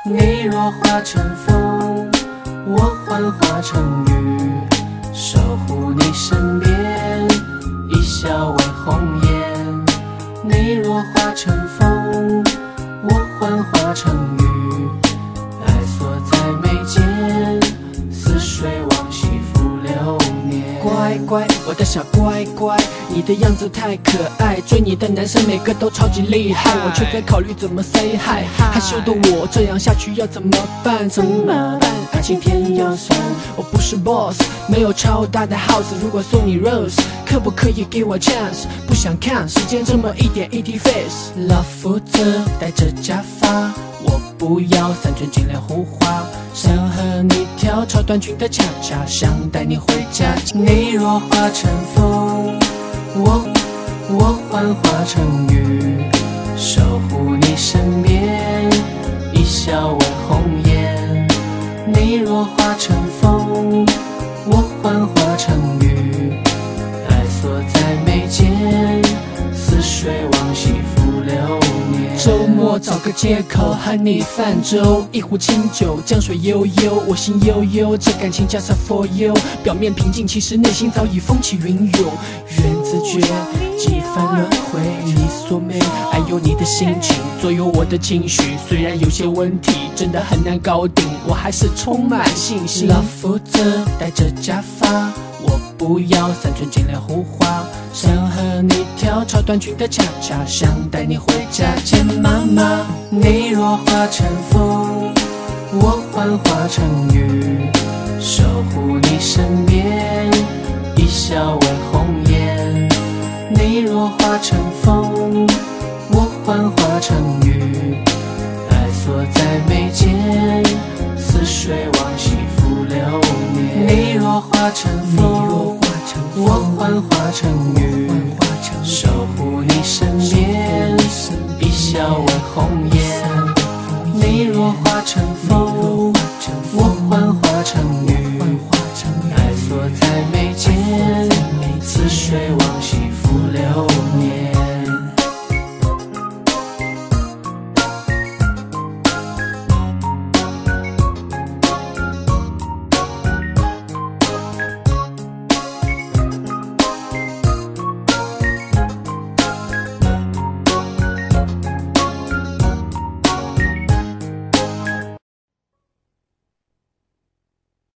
你若化成风，我幻化成雨，守护你身边，一笑为红颜。你若化成风，我幻化成雨，爱锁在眉间，似水往昔浮流年。乖乖，我的小乖乖，你的样子太可爱，追你的男生每个都超级厉害，我却在考虑怎么 say hi。害羞的我这样下去要怎么办？怎么办？爱情偏要酸，我不是 boss， 没有超大的 house。如果送你 rose， 可不可以给我 chance？ 不想看时间这么一点一滴 face。老夫子戴着假发，我不要三寸金莲胡花，想和你跳超短裙的恰恰，想带你回家。你若化成风，我幻化成雨，守护你身边，一笑为红颜。你若化成风，我幻化成雨，爱锁在眉间，似水往昔浮流年。周末找个借口和你泛舟，一壶清酒，江水悠悠，我心悠悠，这感情 just for you。表面平静，其实内心早已风起云涌。缘字诀，几番轮回，你所美，还有你的心情左右我的情绪。虽然有些问题真的很难搞定，我还是充满信心。老夫子戴着假发，我不要三寸金莲胡花，想和你跳超短裙的恰恰，想带你回家见妈妈。你若化成风，我幻化成雨，守护你身边，一笑为红颜。你若化成风，我幻化成雨，爱锁在眉间，似水往昔浮流年。你若化成风，我幻化成雨，守